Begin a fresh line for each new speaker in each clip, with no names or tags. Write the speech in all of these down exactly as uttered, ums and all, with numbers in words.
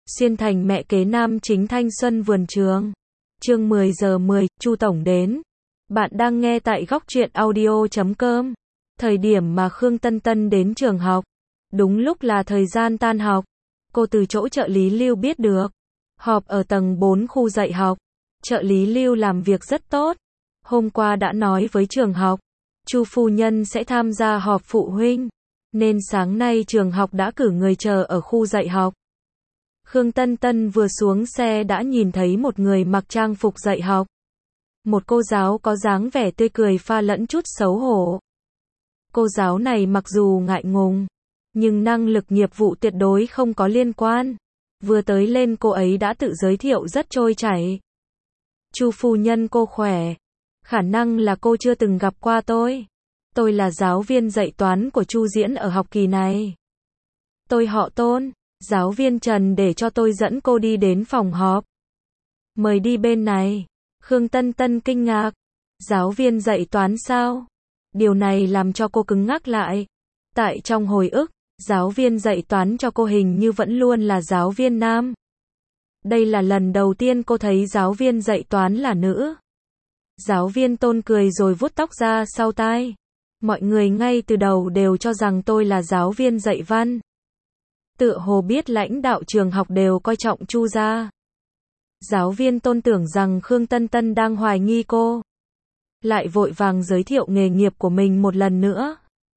Xuyên thành mẹ kế nam chính thanh xuân vườn trường. Chương mười giờ mười, Chu tổng đến. Bạn đang nghe tại góc truyện audio chấm com. Thời điểm mà Khương Tân Tân đến trường học, đúng lúc là thời gian tan học. Cô từ chỗ trợ lý Lưu biết được, họp ở tầng bốn khu dạy học. Trợ lý Lưu làm việc rất tốt. Hôm qua đã nói với trường học, Chu phu nhân sẽ tham gia họp phụ huynh, nên sáng nay trường học đã cử người chờ ở khu dạy học. Khương Tân Tân vừa xuống xe đã nhìn thấy một người mặc trang phục dạy học. Một cô giáo có dáng vẻ tươi cười pha lẫn chút xấu hổ. Cô giáo này mặc dù ngại ngùng, nhưng năng lực nghiệp vụ tuyệt đối không có liên quan. Vừa tới lên cô ấy đã tự giới thiệu rất trôi chảy. Chu phu nhân cô khỏe. Khả năng là cô chưa từng gặp qua tôi. Tôi là giáo viên dạy toán của Chu Diễn ở học kỳ này. Tôi họ Tôn. Giáo viên Trần để cho tôi dẫn cô đi đến phòng họp. Mời đi bên này. Khương Tân Tân kinh ngạc. Giáo viên dạy toán sao? Điều này làm cho cô cứng ngắc lại. Tại trong hồi ức, giáo viên dạy toán cho cô hình như vẫn luôn là giáo viên nam. Đây là lần đầu tiên cô thấy giáo viên dạy toán là nữ. Giáo viên Tôn cười rồi vuốt tóc ra sau tai. Mọi người ngay từ đầu đều cho rằng tôi là giáo viên dạy văn. Tựa hồ biết lãnh đạo trường học đều coi trọng Chu gia. Giáo viên Tôn tưởng rằng Khương Tân Tân đang hoài nghi cô, lại vội vàng giới thiệu nghề nghiệp của mình một lần nữa.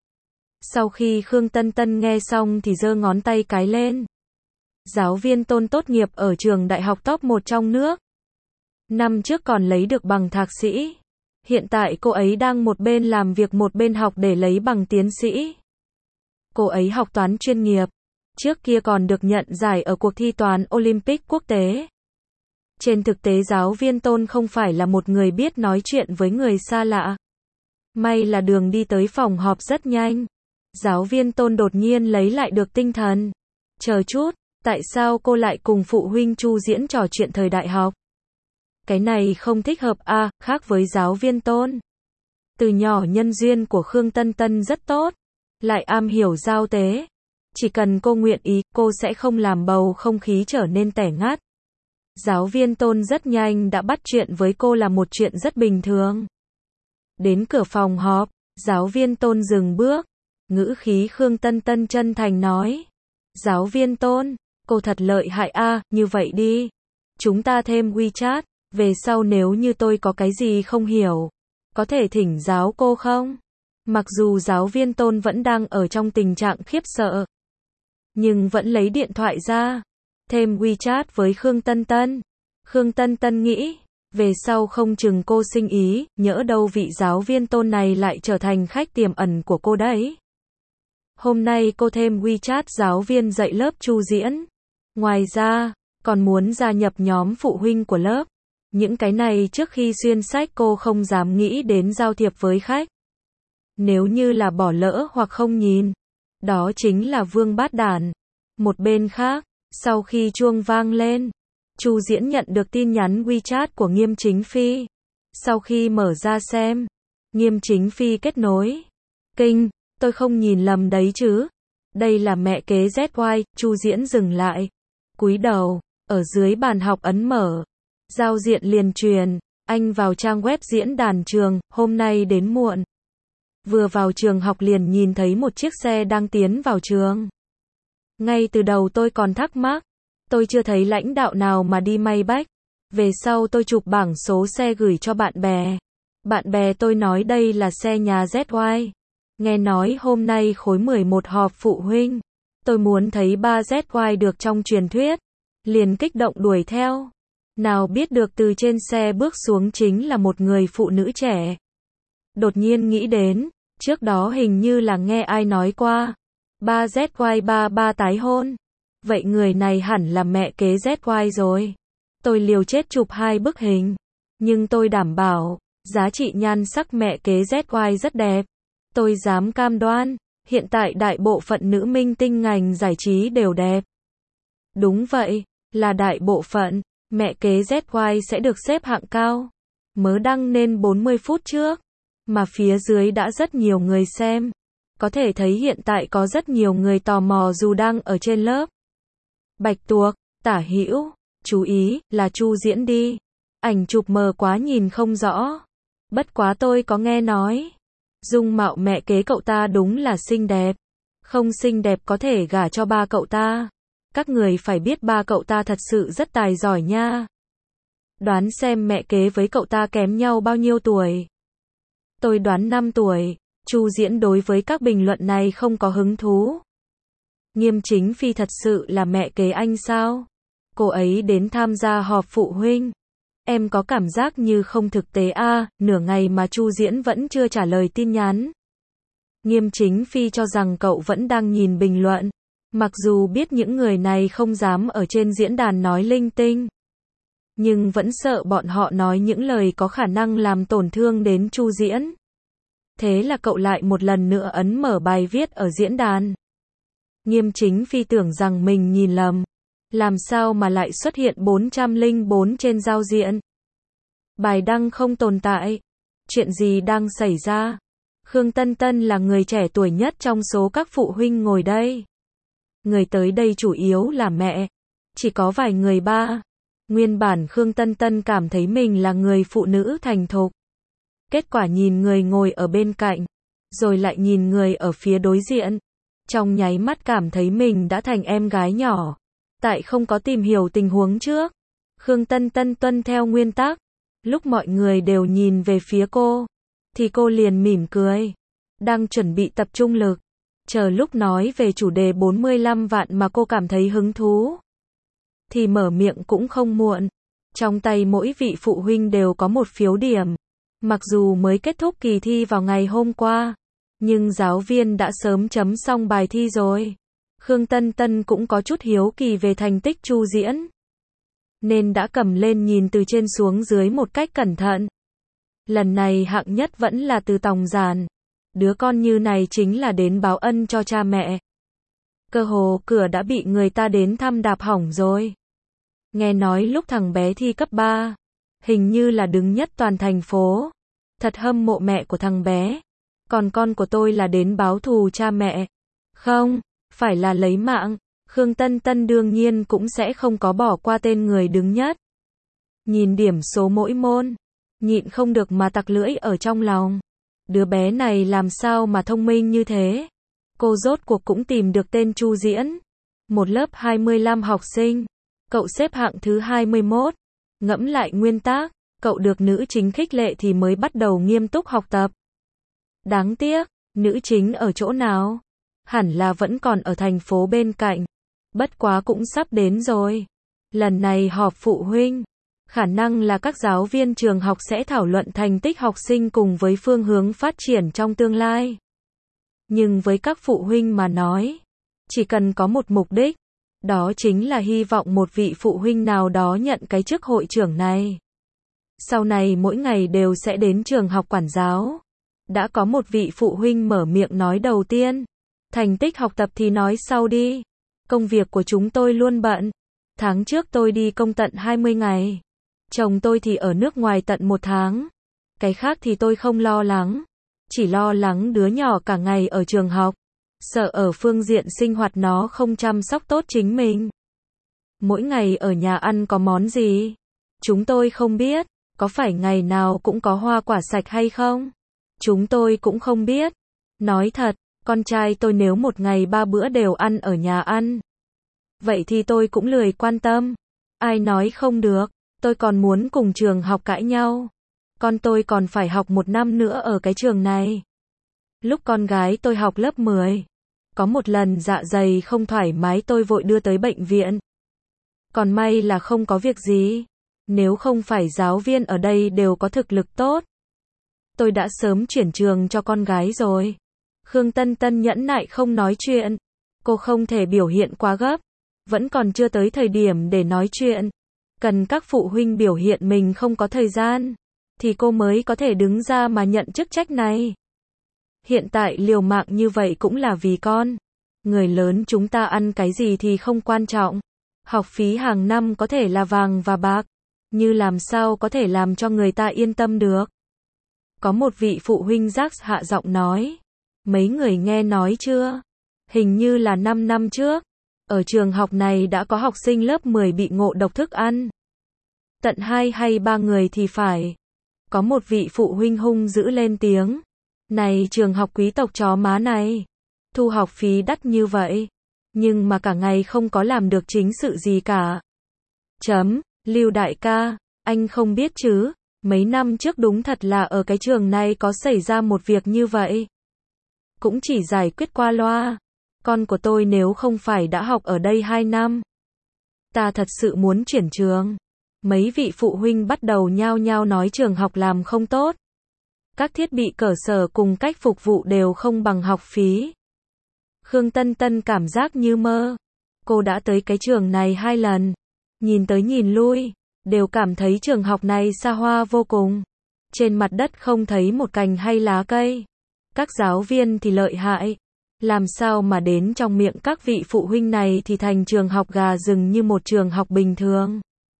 Sau khi Khương Tân Tân nghe xong thì giơ ngón tay cái lên. Giáo viên Tôn tốt nghiệp ở trường đại học top một trong nước. Năm trước còn lấy được bằng thạc sĩ. Hiện tại cô ấy đang một bên làm việc một bên học để lấy bằng tiến sĩ. Cô ấy học toán chuyên nghiệp. Trước kia còn được nhận giải ở cuộc thi toán Olympic quốc tế. Trên thực tế giáo viên Tôn không phải là một người biết nói chuyện với người xa lạ. May là đường đi tới phòng họp rất nhanh. Giáo viên Tôn đột nhiên lấy lại được tinh thần. Chờ chút, tại sao cô lại cùng phụ huynh Chu Diễn trò chuyện thời đại học? Cái này không thích hợp à, khác với giáo viên Tôn. Từ nhỏ nhân duyên của Khương Tân Tân rất tốt, lại am hiểu giao tế. Chỉ cần cô nguyện ý, cô sẽ không làm bầu không khí trở nên tẻ ngắt. Giáo viên Tôn rất nhanh đã bắt chuyện với cô là một chuyện rất bình thường. Đến cửa phòng họp, giáo viên Tôn dừng bước. Ngữ khí Khương Tân Tân chân thành nói. Giáo viên Tôn, cô thật lợi hại a, à, như vậy đi. Chúng ta thêm WeChat, về sau nếu như tôi có cái gì không hiểu, có thể thỉnh giáo cô không? Mặc dù giáo viên Tôn vẫn đang ở trong tình trạng khiếp sợ, nhưng vẫn lấy điện thoại ra, thêm WeChat với Khương Tân Tân. Khương Tân Tân nghĩ, về sau không chừng cô sinh ý, nhỡ đâu vị giáo viên Tôn này lại trở thành khách tiềm ẩn của cô đấy. Hôm nay cô thêm WeChat giáo viên dạy lớp Chu Diễn. Ngoài ra, còn muốn gia nhập nhóm phụ huynh của lớp. Những cái này trước khi xuyên sách cô không dám nghĩ đến giao thiệp với khách. Nếu như là bỏ lỡ hoặc không nhìn, đó chính là vương bát đản. Một bên khác, sau khi chuông vang lên, Chu Diễn nhận được tin nhắn WeChat của Nghiêm Chính Phi. Sau khi mở ra xem, Nghiêm Chính Phi kết nối. Kinh, tôi không nhìn lầm đấy chứ. Đây là mẹ kế dét oai. Chu Diễn dừng lại, cúi đầu, ở dưới bàn học ấn mở. Giao diện liền truyền, anh vào trang web diễn đàn trường, hôm nay đến muộn. Vừa vào trường học liền nhìn thấy một chiếc xe đang tiến vào trường. Ngay từ đầu tôi còn thắc mắc, tôi chưa thấy lãnh đạo nào mà đi may bách. Về sau tôi chụp bảng số xe gửi cho bạn bè. Bạn bè tôi nói đây là xe nhà dét oai. Nghe nói hôm nay khối mười một họp phụ huynh. Tôi muốn thấy ba dét oai được trong truyền thuyết. Liền kích động đuổi theo. Nào biết được từ trên xe bước xuống chính là một người phụ nữ trẻ. Đột nhiên nghĩ đến, trước đó hình như là nghe ai nói qua, ba dét oai ba ba tái hôn. Vậy người này hẳn là mẹ kế dét oai rồi. Tôi liều chết chụp hai bức hình, nhưng tôi đảm bảo, giá trị nhan sắc mẹ kế dét oai rất đẹp. Tôi dám cam đoan, hiện tại đại bộ phận nữ minh tinh ngành giải trí đều đẹp. Đúng vậy, là đại bộ phận. Mẹ kế dét oai sẽ được xếp hạng cao. Mới đăng nên bốn mươi phút trước, mà phía dưới đã rất nhiều người xem. Có thể thấy hiện tại có rất nhiều người tò mò dù đang ở trên lớp. Bạch tuộc, Tả hữu, chú ý, là Chu Diễn đi. Ảnh chụp mờ quá nhìn không rõ. Bất quá tôi có nghe nói. Dung mạo mẹ kế cậu ta đúng là xinh đẹp. Không xinh đẹp có thể gả cho ba cậu ta. Các người phải biết ba cậu ta thật sự rất tài giỏi nha. Đoán xem mẹ kế với cậu ta kém nhau bao nhiêu tuổi. Tôi đoán năm tuổi. Chu Diễn đối với các bình luận này không có hứng thú. Nghiêm Chính Phi thật sự là mẹ kế anh sao? Cô ấy đến tham gia họp phụ huynh. Em có cảm giác như không thực tế a, à, nửa ngày mà Chu Diễn vẫn chưa trả lời tin nhắn. Nghiêm Chính Phi cho rằng cậu vẫn đang nhìn bình luận. Mặc dù biết những người này không dám ở trên diễn đàn nói linh tinh. Nhưng vẫn sợ bọn họ nói những lời có khả năng làm tổn thương đến Chu Diễn. Thế là cậu lại một lần nữa ấn mở bài viết ở diễn đàn. Nghiêm Chính Phi tưởng rằng mình nhìn lầm. Làm sao mà lại xuất hiện bốn trăm lẻ bốn trên giao diện? Bài đăng không tồn tại. Chuyện gì đang xảy ra? Khương Tân Tân là người trẻ tuổi nhất trong số các phụ huynh ngồi đây. Người tới đây chủ yếu là mẹ. Chỉ có vài người ba. Nguyên bản Khương Tân Tân cảm thấy mình là người phụ nữ thành thục. Kết quả nhìn người ngồi ở bên cạnh. Rồi lại nhìn người ở phía đối diện. Trong nháy mắt cảm thấy mình đã thành em gái nhỏ. Tại không có tìm hiểu tình huống trước. Khương Tân Tân tuân theo nguyên tắc. Lúc mọi người đều nhìn về phía cô. Thì cô liền mỉm cười. Đang chuẩn bị tập trung lực. Chờ lúc nói về chủ đề bốn mươi lăm vạn mà cô cảm thấy hứng thú. Thì mở miệng cũng không muộn. Trong tay mỗi vị phụ huynh đều có một phiếu điểm. Mặc dù mới kết thúc kỳ thi vào ngày hôm qua. Nhưng giáo viên đã sớm chấm xong bài thi rồi. Khương Tân Tân cũng có chút hiếu kỳ về thành tích Chu Diễn. Nên đã cầm lên nhìn từ trên xuống dưới một cách cẩn thận. Lần này hạng nhất vẫn là Từ Tòng Giản. Đứa con như này chính là đến báo ân cho cha mẹ. Cơ hồ cửa đã bị người ta đến thăm đạp hỏng rồi. Nghe nói lúc thằng bé thi cấp ba. Hình như là đứng nhất toàn thành phố. Thật hâm mộ mẹ của thằng bé. Còn con của tôi là đến báo thù cha mẹ. Không, phải là lấy mạng. Khương Tân Tân đương nhiên cũng sẽ không có bỏ qua tên người đứng nhất. Nhìn điểm số mỗi môn. Nhịn không được mà tặc lưỡi ở trong lòng. Đứa bé này làm sao mà thông minh như thế. Cô rốt cuộc cũng tìm được tên Chu Diễn. Một lớp hai mươi lăm học sinh. Cậu xếp hạng thứ hai mươi mốt. Ngẫm lại nguyên tắc. Cậu được nữ chính khích lệ thì mới bắt đầu nghiêm túc học tập. Đáng tiếc, nữ chính ở chỗ nào? Hẳn là vẫn còn ở thành phố bên cạnh. Bất quá cũng sắp đến rồi. Lần này họp phụ huynh. Khả năng là các giáo viên trường học sẽ thảo luận thành tích học sinh cùng với phương hướng phát triển trong tương lai. Nhưng với các phụ huynh mà nói, chỉ cần có một mục đích. Đó chính là hy vọng một vị phụ huynh nào đó nhận cái chức hội trưởng này. Sau này mỗi ngày đều sẽ đến trường học quản giáo. Đã có một vị phụ huynh mở miệng nói đầu tiên. Thành tích học tập thì nói sau đi. Công việc của chúng tôi luôn bận. Tháng trước tôi đi công tận hai mươi ngày. Chồng tôi thì ở nước ngoài tận một tháng. Cái khác thì tôi không lo lắng. Chỉ lo lắng đứa nhỏ cả ngày ở trường học. Sợ ở phương diện sinh hoạt nó không chăm sóc tốt chính mình. Mỗi ngày ở nhà ăn có món gì? Chúng tôi không biết. Có phải ngày nào cũng có hoa quả sạch hay không? Chúng tôi cũng không biết. Nói thật, con trai tôi nếu một ngày ba bữa đều ăn ở nhà ăn. Vậy thì tôi cũng lười quan tâm. Ai nói không được, tôi còn muốn cùng trường học cãi nhau. Con tôi còn phải học một năm nữa ở cái trường này. Lúc con gái tôi học lớp mười. Có một lần dạ dày không thoải mái tôi vội đưa tới bệnh viện. Còn may là không có việc gì. Nếu không phải giáo viên ở đây đều có thực lực tốt. Tôi đã sớm chuyển trường cho con gái rồi. Khương Tân Tân nhẫn nại không nói chuyện. Cô không thể biểu hiện quá gấp. Vẫn còn chưa tới thời điểm để nói chuyện. Cần các phụ huynh biểu hiện mình không có thời gian. Thì cô mới có thể đứng ra mà nhận chức trách này. Hiện tại liều mạng như vậy cũng là vì con. Người lớn chúng ta ăn cái gì thì không quan trọng. Học phí hàng năm có thể là vàng và bạc. Như làm sao có thể làm cho người ta yên tâm được. Có một vị phụ huynh rác hạ giọng nói. Mấy người nghe nói chưa? Hình như là năm năm trước. Ở trường học này đã có học sinh lớp mười bị ngộ độc thức ăn. Tận hai hay ba người thì phải. Có một vị phụ huynh hung dữ lên tiếng. Này trường học quý tộc chó má này. Thu học phí đắt như vậy. Nhưng mà cả ngày không có làm được chính sự gì cả. Chấm, Lưu đại ca, anh không biết chứ. Mấy năm trước đúng thật là ở cái trường này có xảy ra một việc như vậy. Cũng chỉ giải quyết qua loa. Con của tôi nếu không phải đã học ở đây hai năm. Ta thật sự muốn chuyển trường. Mấy vị phụ huynh bắt đầu nhao nhao nói trường học làm không tốt. Các thiết bị cơ sở cùng cách phục vụ đều không bằng học phí. Khương Tân Tân cảm giác như mơ. Cô đã tới cái trường này hai lần. Nhìn tới nhìn lui, đều cảm thấy trường học này xa hoa vô cùng. Trên mặt đất không thấy một cành hay lá cây. Các giáo viên thì lợi hại. Làm sao mà đến trong miệng các vị phụ huynh này thì thành trường học gà rừng như một trường học bình thường.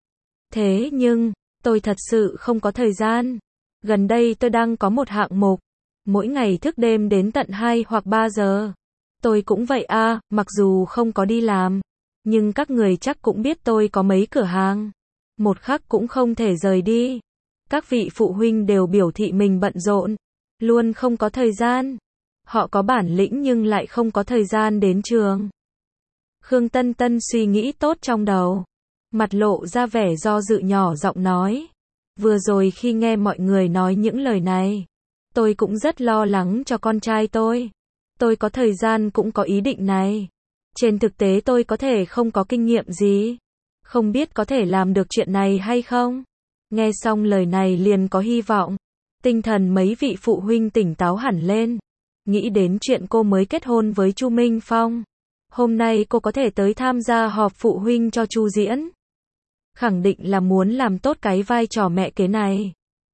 Thế nhưng, tôi thật sự không có thời gian. Gần đây tôi đang có một hạng mục. Mỗi ngày thức đêm đến tận hai hoặc ba giờ. Tôi cũng vậy à, mặc dù không có đi làm. Nhưng các người chắc cũng biết tôi có mấy cửa hàng. Một khắc cũng không thể rời đi. Các vị phụ huynh đều biểu thị mình bận rộn. Luôn không có thời gian. Họ có bản lĩnh nhưng lại không có thời gian đến trường. Khương Tân Tân suy nghĩ tốt trong đầu. Mặt lộ ra vẻ do dự nhỏ giọng nói. Vừa rồi khi nghe mọi người nói những lời này. Tôi cũng rất lo lắng cho con trai tôi. Tôi có thời gian cũng có ý định này. Trên thực tế tôi có thể không có kinh nghiệm gì. Không biết có thể làm được chuyện này hay không. Nghe xong lời này liền có hy vọng. Tinh thần mấy vị phụ huynh tỉnh táo hẳn lên. Nghĩ đến chuyện cô mới kết hôn với Chu Minh Phong. Hôm nay cô có thể tới tham gia họp phụ huynh cho Chu Diễn. Khẳng định là muốn làm tốt cái vai trò mẹ kế này.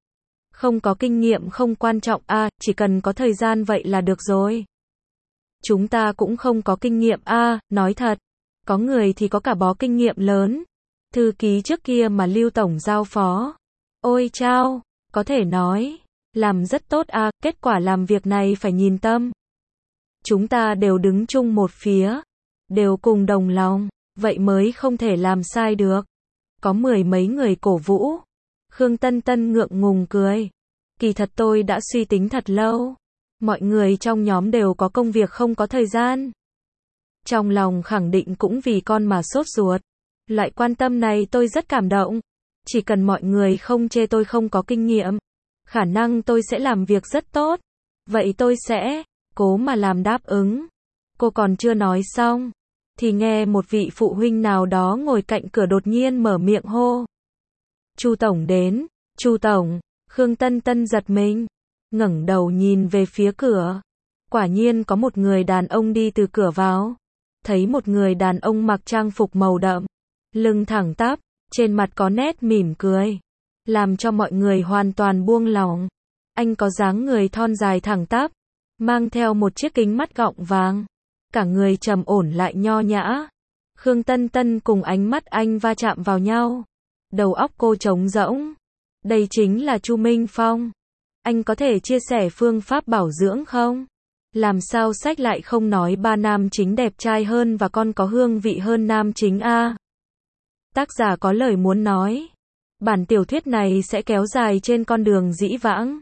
Không có kinh nghiệm không quan trọng a, à, chỉ cần có thời gian vậy là được rồi. Chúng ta cũng không có kinh nghiệm a, à, nói thật. Có người thì có cả bó kinh nghiệm lớn. Thư ký trước kia mà Lưu Tổng giao phó. Ôi chao, có thể nói. Làm rất tốt à, kết quả làm việc này phải nhìn tâm. Chúng ta đều đứng chung một phía. Đều cùng đồng lòng. Vậy mới không thể làm sai được. Có mười mấy người cổ vũ. Khương Tân Tân ngượng ngùng cười. Kỳ thật tôi đã suy tính thật lâu. Mọi người trong nhóm đều có công việc không có thời gian. Trong lòng khẳng định cũng vì con mà sốt ruột. Loại quan tâm này tôi rất cảm động. Chỉ cần mọi người không chê tôi không có kinh nghiệm. Khả năng tôi sẽ làm việc rất tốt. Vậy tôi sẽ cố mà làm đáp ứng. Cô còn chưa nói xong. Thì nghe một vị phụ huynh nào đó ngồi cạnh cửa đột nhiên mở miệng hô. Chu Tổng đến. Chu Tổng. Khương Tân Tân giật mình. Ngẩng đầu nhìn về phía cửa. Quả nhiên có một người đàn ông đi từ cửa vào. Thấy một người đàn ông mặc trang phục màu đậm. Lưng thẳng tắp. Trên mặt có nét mỉm cười. Làm cho mọi người hoàn toàn buông lỏng. Anh có dáng người thon dài thẳng tắp. Mang theo một chiếc kính mắt gọng vàng. Cả người trầm ổn lại nho nhã. Khương Tân Tân cùng ánh mắt anh va chạm vào nhau. Đầu óc cô trống rỗng. Đây chính là Chu Minh Phong. Anh có thể chia sẻ phương pháp bảo dưỡng không? Làm sao sách lại không nói ba nam chính đẹp trai hơn và còn có hương vị hơn nam chính a? Tác giả có lời muốn nói. Bản tiểu thuyết này sẽ kéo dài trên con đường dĩ vãng.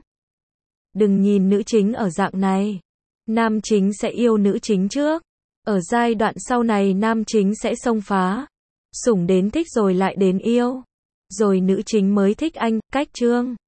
Đừng nhìn nữ chính ở dạng này. Nam chính sẽ yêu nữ chính trước. Ở giai đoạn sau này nam chính sẽ xông phá. Sủng đến thích rồi lại đến yêu. Rồi nữ chính mới thích anh, cách chương.